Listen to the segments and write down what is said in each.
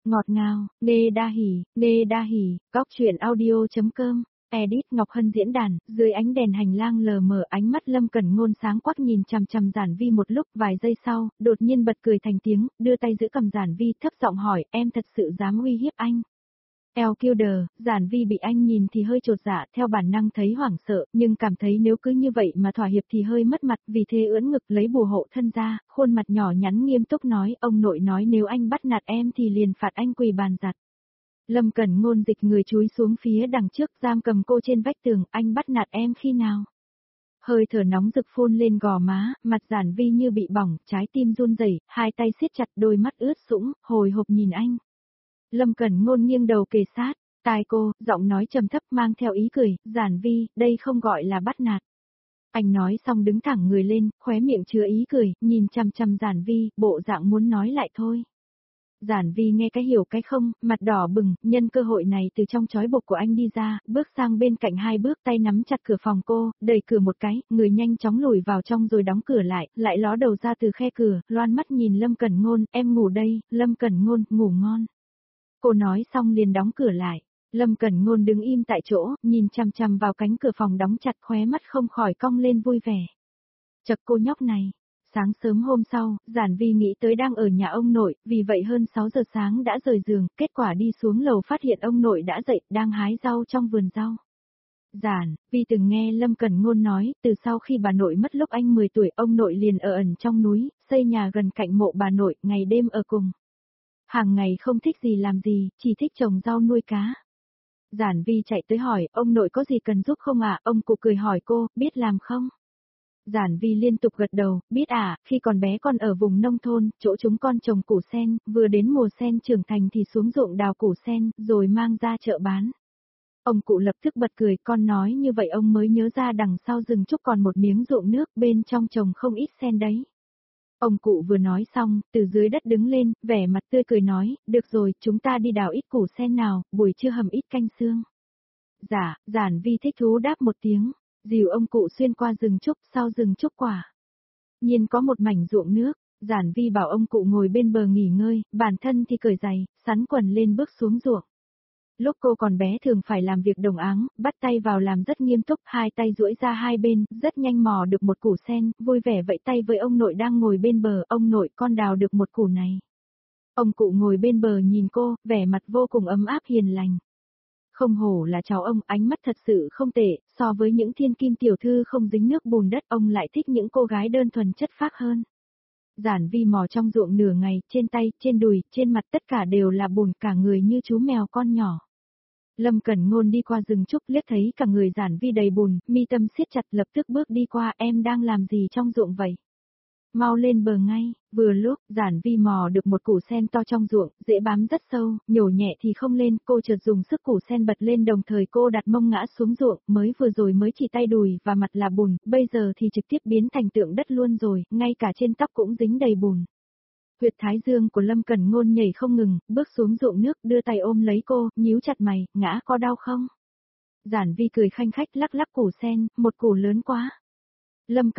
Ngọt ngào, Nê đa hỉ, góc truyện audio.com, edit Ngọc Hân diễn đàn, dưới ánh đèn hành lang lờ mờ ánh mắt Lâm Cẩn Ngôn sáng quắc nhìn chằm chằm Giản Vi một lúc, vài giây sau, đột nhiên bật cười thành tiếng, đưa tay giữ cầm Giản Vi thấp giọng hỏi, em thật sự dám uy hiếp anh? Killer, Giản Vi bị anh nhìn thì hơi chột dạ, theo bản năng thấy hoảng sợ, nhưng cảm thấy nếu cứ như vậy mà thỏa hiệp thì hơi mất mặt, vì thế ưỡn ngực lấy bùa hộ thân ra, khuôn mặt nhỏ nhắn nghiêm túc nói, ông nội nói nếu anh bắt nạt em thì liền phạt anh quỳ bàn giặt. Lâm Cẩn Ngôn dịch người chúi xuống phía đằng trước, giam cầm cô trên vách tường, anh bắt nạt em khi nào? Hơi thở nóng rực phun lên gò má, mặt Giản Vi như bị bỏng, trái tim run rẩy, hai tay siết chặt, đôi mắt ướt sũng, hồi hộp nhìn anh. Lâm Cẩn Ngôn nghiêng đầu kề sát, tai cô, giọng nói trầm thấp mang theo ý cười, Giản Vi, đây không gọi là bắt nạt. Anh nói xong đứng thẳng người lên, khóe miệng chứa ý cười, nhìn chằm chằm Giản Vi, bộ dạng muốn nói lại thôi. Giản Vi nghe cái hiểu cái không, mặt đỏ bừng, nhân cơ hội này từ trong trói buộc của anh đi ra, bước sang bên cạnh hai bước, tay nắm chặt cửa phòng cô, đẩy cửa một cái, người nhanh chóng lùi vào trong rồi đóng cửa lại ló đầu ra từ khe cửa, loan mắt nhìn Lâm Cẩn Ngôn, em ngủ đây, Lâm Cẩn Ngôn, ngủ ngon. Cô nói xong liền đóng cửa lại. Lâm Cẩn Ngôn đứng im tại chỗ, nhìn chằm chằm vào cánh cửa phòng đóng chặt, khóe mắt không khỏi cong lên vui vẻ. Chật cô nhóc này. Sáng sớm hôm sau, Giản Vi nghĩ tới đang ở nhà ông nội, vì vậy hơn 6 giờ sáng đã rời giường, kết quả đi xuống lầu phát hiện ông nội đã dậy, đang hái rau trong vườn rau. Giản Vi từng nghe Lâm Cẩn Ngôn nói, từ sau khi bà nội mất lúc anh 10 tuổi, ông nội liền ở ẩn trong núi, xây nhà gần cạnh mộ bà nội, ngày đêm ở cùng. Hàng ngày không thích gì làm gì, chỉ thích trồng rau nuôi cá. Giản Vi chạy tới hỏi, ông nội có gì cần giúp không ạ? Ông cụ cười hỏi cô, biết làm không? Giản Vi liên tục gật đầu, biết khi còn bé con ở vùng nông thôn, chỗ chúng con trồng củ sen, vừa đến mùa sen trưởng thành thì xuống ruộng đào củ sen, rồi mang ra chợ bán. Ông cụ lập tức bật cười, con nói như vậy ông mới nhớ ra đằng sau rừng trúc còn một miếng ruộng nước bên trong trồng không ít sen đấy. Ông cụ vừa nói xong, từ dưới đất đứng lên, vẻ mặt tươi cười nói, được rồi, chúng ta đi đào ít củ sen nào, buổi trưa hầm ít canh xương. Dạ, Giản Vi thích thú đáp một tiếng, dìu ông cụ xuyên qua rừng trúc, sau rừng trúc quả. Nhiên có một mảnh ruộng nước, Giản Vi bảo ông cụ ngồi bên bờ nghỉ ngơi, bản thân thì cởi giày, sắn quần lên bước xuống ruộng. Lúc cô còn bé thường phải làm việc đồng áng, bắt tay vào làm rất nghiêm túc, hai tay duỗi ra hai bên, rất nhanh mò được một củ sen, vui vẻ vẫy tay với ông nội đang ngồi bên bờ, ông nội con đào được một củ này. Ông cụ ngồi bên bờ nhìn cô, vẻ mặt vô cùng ấm áp hiền lành. Không hổ là cháu ông, ánh mắt thật sự không tệ, so với những thiên kim tiểu thư không dính nước bùn đất ông lại thích những cô gái đơn thuần chất phác hơn. Giản Vi mò trong ruộng nửa ngày, trên tay, trên đùi, trên mặt tất cả đều là bùn, cả người như chú mèo con nhỏ. Lâm Cẩn Ngôn đi qua rừng trúc liếc thấy cả người Giản Vi đầy bùn, mi tâm siết chặt lập tức bước đi qua, em đang làm gì trong ruộng vậy? Mau lên bờ ngay, vừa lúc, Giản Vi mò được một củ sen to trong ruộng, dễ bám rất sâu, nhổ nhẹ thì không lên, cô chợt dùng sức củ sen bật lên đồng thời cô đặt mông ngã xuống ruộng, mới vừa rồi mới chỉ tay đùi và mặt là bùn, bây giờ thì trực tiếp biến thành tượng đất luôn rồi, ngay cả trên tóc cũng dính đầy bùn. Huyệt thái dương của Lâm Cẩn Ngôn nhảy không ngừng, bước xuống ruộng nước, đưa tay ôm lấy cô, nhíu chặt mày, ngã có đau không? Giản Vi cười khanh khách lắc lắc củ sen, một củ lớn quá. Lâm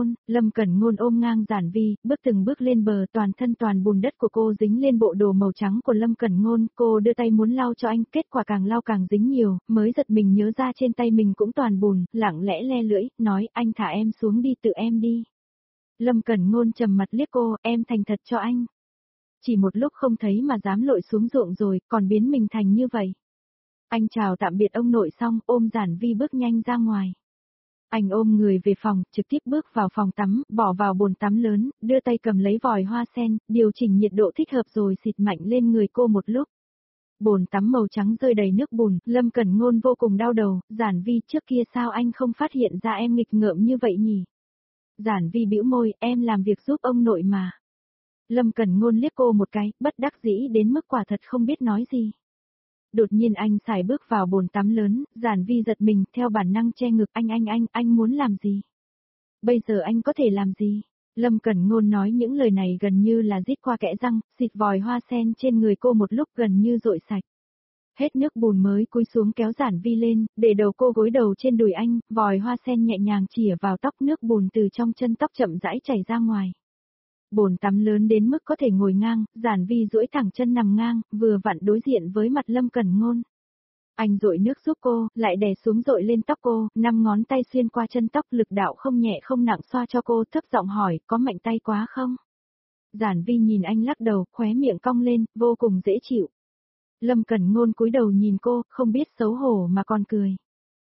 Cẩn Ngôn ôm ngang Giản Vi, bước từng bước lên bờ, toàn thân toàn bùn đất của cô dính lên bộ đồ màu trắng của Lâm Cẩn Ngôn, cô đưa tay muốn lau cho anh, kết quả càng lau càng dính nhiều, mới giật mình nhớ ra trên tay mình cũng toàn bùn, lặng lẽ le lưỡi, nói anh thả em xuống đi, tự em đi. Lâm Cẩn Ngôn trầm mặt liếc cô, em thành thật cho anh. Chỉ một lúc không thấy mà dám lội xuống ruộng rồi, còn biến mình thành như vậy. Anh chào tạm biệt ông nội xong, ôm Giản Vi bước nhanh ra ngoài. Anh ôm người về phòng, trực tiếp bước vào phòng tắm, bỏ vào bồn tắm lớn, đưa tay cầm lấy vòi hoa sen, điều chỉnh nhiệt độ thích hợp rồi xịt mạnh lên người cô một lúc. Bồn tắm màu trắng rơi đầy nước bùn, Lâm Cẩn Ngôn vô cùng đau đầu, Giản Vi trước kia sao anh không phát hiện ra em nghịch ngợm như vậy nhỉ? Giản Vi bĩu môi, em làm việc giúp ông nội mà. Lâm Cẩn Ngôn liếc cô một cái, bất đắc dĩ đến mức quả thật không biết nói gì. Đột nhiên anh xài bước vào bồn tắm lớn, Giản Vi giật mình, theo bản năng che ngực, anh muốn làm gì? Bây giờ anh có thể làm gì? Lâm Cẩn Ngôn nói những lời này gần như là rít qua kẽ răng, xịt vòi hoa sen trên người cô một lúc gần như dội sạch. Hết nước bùn mới cúi xuống kéo Giản Vi lên, để đầu cô gối đầu trên đùi anh, vòi hoa sen nhẹ nhàng chìa vào tóc, nước bùn từ trong chân tóc chậm rãi chảy ra ngoài. Bồn tắm lớn đến mức có thể ngồi ngang, Giản Vi duỗi thẳng chân nằm ngang, vừa vặn đối diện với mặt Lâm Cẩn Ngôn. Anh dội nước giúp cô, lại đè xuống dội lên tóc cô, 5 ngón tay xuyên qua chân tóc, lực đạo không nhẹ không nặng xoa cho cô, thấp giọng hỏi, có mạnh tay quá không? Giản Vi nhìn anh lắc đầu, khóe miệng cong lên, vô cùng dễ chịu. Lâm Cẩn Ngôn cúi đầu nhìn cô, không biết xấu hổ mà còn cười.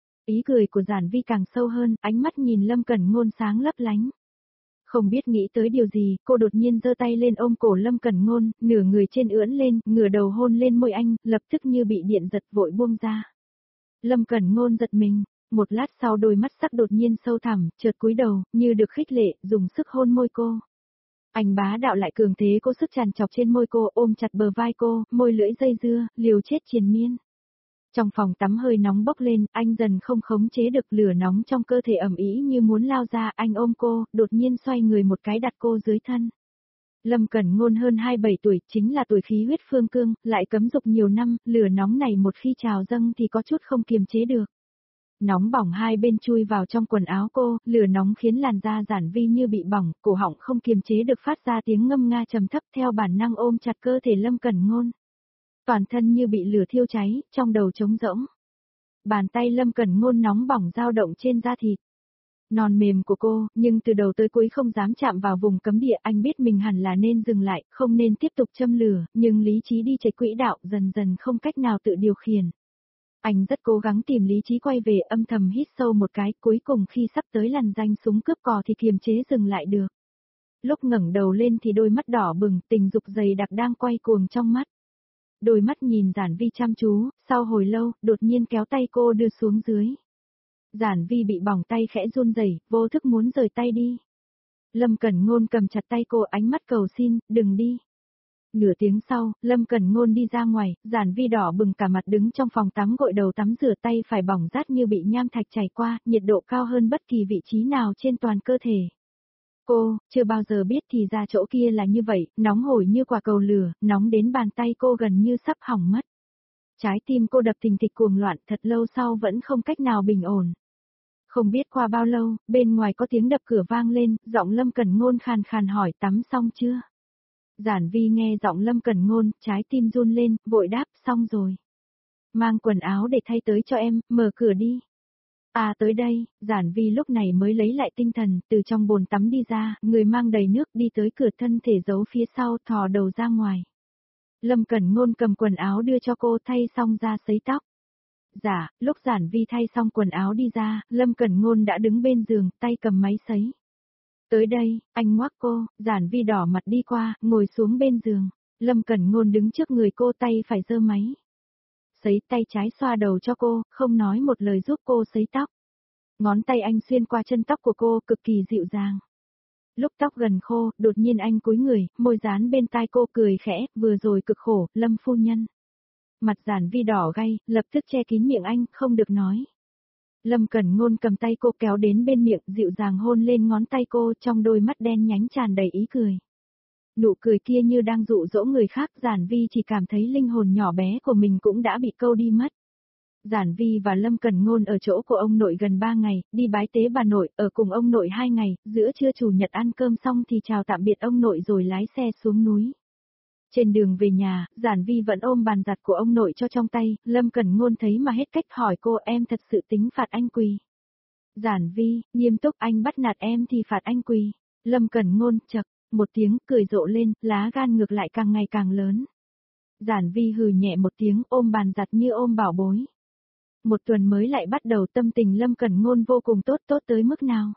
Ý cười của Giản Vi càng sâu hơn, ánh mắt nhìn Lâm Cẩn Ngôn sáng lấp lánh. Không biết nghĩ tới điều gì, cô đột nhiên giơ tay lên ôm cổ Lâm Cẩn Ngôn, nửa người trên ưỡn lên, ngửa đầu hôn lên môi anh, lập tức như bị điện giật vội buông ra. Lâm Cẩn Ngôn giật mình, một lát sau đôi mắt sắc đột nhiên sâu thẳm, chợt cúi đầu, như được khích lệ, dùng sức hôn môi cô. Anh bá đạo lại cường thế cố sức tràn chọc trên môi cô, ôm chặt bờ vai cô, môi lưỡi dây dưa, liều chết triền miên. Trong phòng tắm hơi nóng bốc lên, anh dần không khống chế được lửa nóng trong cơ thể ẩm ý như muốn lao ra, anh ôm cô, đột nhiên xoay người một cái đặt cô dưới thân. Lâm Cẩn Ngôn hơn 27 tuổi, chính là tuổi khí huyết phương cương, lại cấm dục nhiều năm, lửa nóng này một khi trào dâng thì có chút không kiềm chế được. Nóng bỏng hai bên chui vào trong quần áo cô, lửa nóng khiến làn da Giản Vi như bị bỏng, cổ họng không kiềm chế được phát ra tiếng ngâm nga trầm thấp theo bản năng ôm chặt cơ thể Lâm Cẩn Ngôn. Toàn thân như bị lửa thiêu cháy, trong đầu trống rỗng. Bàn tay Lâm Cẩn Ngôn nóng bỏng dao động trên da thịt. Non mềm của cô, nhưng từ đầu tới cuối không dám chạm vào vùng cấm địa, anh biết mình hẳn là nên dừng lại, không nên tiếp tục châm lửa, nhưng lý trí đi chạy quỹ đạo dần dần không cách nào tự điều khiển. Anh rất cố gắng tìm lý trí quay về, âm thầm hít sâu một cái, cuối cùng khi sắp tới làn ranh súng cướp cò thì kiềm chế dừng lại được. Lúc ngẩng đầu lên thì đôi mắt đỏ bừng, tình dục dày đặc đang quay cuồng trong mắt. Đôi mắt nhìn Giản Vi chăm chú, sau hồi lâu, đột nhiên kéo tay cô đưa xuống dưới. Giản Vi bị bỏng tay khẽ run rẩy, vô thức muốn rời tay đi. Lâm Cẩn Ngôn cầm chặt tay cô, ánh mắt cầu xin, đừng đi. Nửa tiếng sau, Lâm Cẩn Ngôn đi ra ngoài, Giản Vi đỏ bừng cả mặt đứng trong phòng tắm gội đầu tắm rửa, tay phải bỏng rát như bị nham thạch chảy qua, nhiệt độ cao hơn bất kỳ vị trí nào trên toàn cơ thể. Cô, chưa bao giờ biết thì ra chỗ kia là như vậy, nóng hổi như quả cầu lửa, nóng đến bàn tay cô gần như sắp hỏng mất. Trái tim cô đập thình thịch cuồng loạn, thật lâu sau vẫn không cách nào bình ổn. Không biết qua bao lâu, bên ngoài có tiếng đập cửa vang lên, giọng Lâm Cẩn Ngôn khàn khàn hỏi tắm xong chưa? Giản Vi nghe giọng Lâm Cẩn Ngôn, trái tim run lên, vội đáp, xong rồi. Mang quần áo để thay tới cho em, mở cửa đi. À tới đây, Giản Vi lúc này mới lấy lại tinh thần, từ trong bồn tắm đi ra, người mang đầy nước đi tới cửa, thân thể giấu phía sau, thò đầu ra ngoài. Lâm Cẩn Ngôn cầm quần áo đưa cho cô, thay xong ra sấy tóc. Dạ, lúc Giản Vi thay xong quần áo đi ra, Lâm Cẩn Ngôn đã đứng bên giường, tay cầm máy sấy. Tới đây, anh ngoắc cô, Giản Vi đỏ mặt đi qua, ngồi xuống bên giường. Lâm Cẩn Ngôn đứng trước người cô, tay phải giơ máy sấy, tay trái xoa đầu cho cô, không nói một lời giúp cô sấy tóc. Ngón tay anh xuyên qua chân tóc của cô, cực kỳ dịu dàng. Lúc tóc gần khô, đột nhiên anh cúi người, môi dán bên tai cô, cười khẽ, vừa rồi cực khổ, Lâm phu nhân. Mặt Giản Vi đỏ gay, lập tức che kín miệng anh, không được nói. Lâm Cẩn Ngôn cầm tay cô kéo đến bên miệng, dịu dàng hôn lên ngón tay cô, trong đôi mắt đen nhánh tràn đầy ý cười. Nụ cười kia như đang dụ dỗ người khác, Giản Vi chỉ cảm thấy linh hồn nhỏ bé của mình cũng đã bị câu đi mất. Giản Vi và Lâm Cẩn Ngôn ở chỗ của ông nội gần 3 ngày, đi bái tế bà nội, ở cùng ông nội 2 ngày, giữa trưa chủ nhật ăn cơm xong thì chào tạm biệt ông nội rồi lái xe xuống núi. Trên đường về nhà, Giản Vi vẫn ôm bàn giặt của ông nội cho trong tay, Lâm Cẩn Ngôn thấy mà hết cách hỏi cô, em thật sự tính phạt anh quỳ. Giản Vi, nghiêm túc, anh bắt nạt em thì phạt anh quỳ. Lâm Cẩn Ngôn, chậc, một tiếng cười rộ lên, lá gan ngược lại càng ngày càng lớn. Giản Vi hừ nhẹ một tiếng, ôm bàn giặt như ôm bảo bối. Một tuần mới lại bắt đầu, tâm tình Lâm Cẩn Ngôn vô cùng tốt, tốt tới mức nào?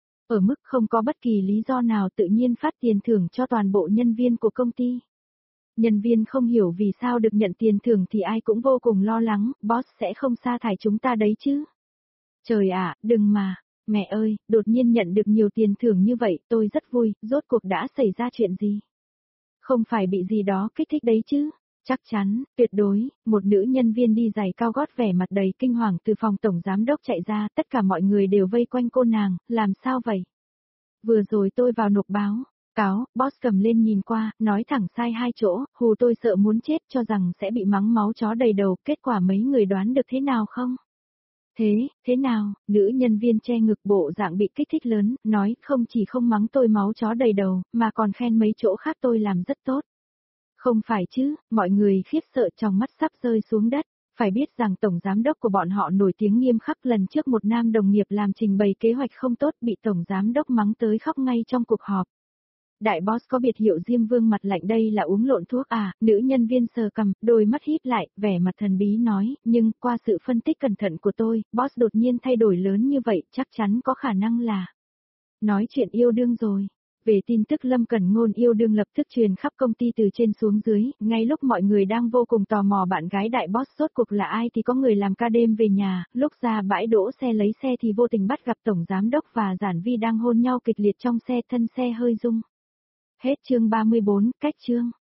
Ở mức không có bất kỳ lý do nào tự nhiên phát tiền thưởng cho toàn bộ nhân viên của công ty. Nhân viên không hiểu vì sao được nhận tiền thưởng thì ai cũng vô cùng lo lắng, boss sẽ không sa thải chúng ta đấy chứ. Trời ạ, đừng mà, mẹ ơi, đột nhiên nhận được nhiều tiền thưởng như vậy, tôi rất vui, rốt cuộc đã xảy ra chuyện gì? Không phải bị gì đó kích thích đấy chứ? Chắc chắn, tuyệt đối, một nữ nhân viên đi giày cao gót vẻ mặt đầy kinh hoàng từ phòng tổng giám đốc chạy ra, tất cả mọi người đều vây quanh cô nàng, làm sao vậy? Vừa rồi tôi vào nộp báo. Cáo, boss cầm lên nhìn qua, nói thẳng sai hai chỗ, hù tôi sợ muốn chết cho rằng sẽ bị mắng máu chó đầy đầu, kết quả mấy người đoán được thế nào không? Thế nào, nữ nhân viên che ngực bộ dạng bị kích thích lớn, nói không chỉ không mắng tôi máu chó đầy đầu, mà còn khen mấy chỗ khác tôi làm rất tốt. Không phải chứ, mọi người khiếp sợ trong mắt sắp rơi xuống đất. Phải biết rằng tổng giám đốc của bọn họ nổi tiếng nghiêm khắc, lần trước một nam đồng nghiệp làm trình bày kế hoạch không tốt bị tổng giám đốc mắng tới khóc ngay trong cuộc họp. Đại boss có biệt hiệu Diêm Vương mặt lạnh, đây là uống lộn thuốc à, nữ nhân viên sờ cằm, đôi mắt híp lại, vẻ mặt thần bí nói, nhưng qua sự phân tích cẩn thận của tôi, boss đột nhiên thay đổi lớn như vậy, chắc chắn có khả năng là nói chuyện yêu đương rồi. Về tin tức Lâm Cẩn Ngôn yêu đương lập tức truyền khắp công ty từ trên xuống dưới, ngay lúc mọi người đang vô cùng tò mò bạn gái đại boss rốt cuộc là ai thì có người làm ca đêm về nhà, lúc ra bãi đỗ xe lấy xe thì vô tình bắt gặp tổng giám đốc và Giản Vi đang hôn nhau kịch liệt trong xe, thân xe hơi rung. Hết chương 34, cách chương.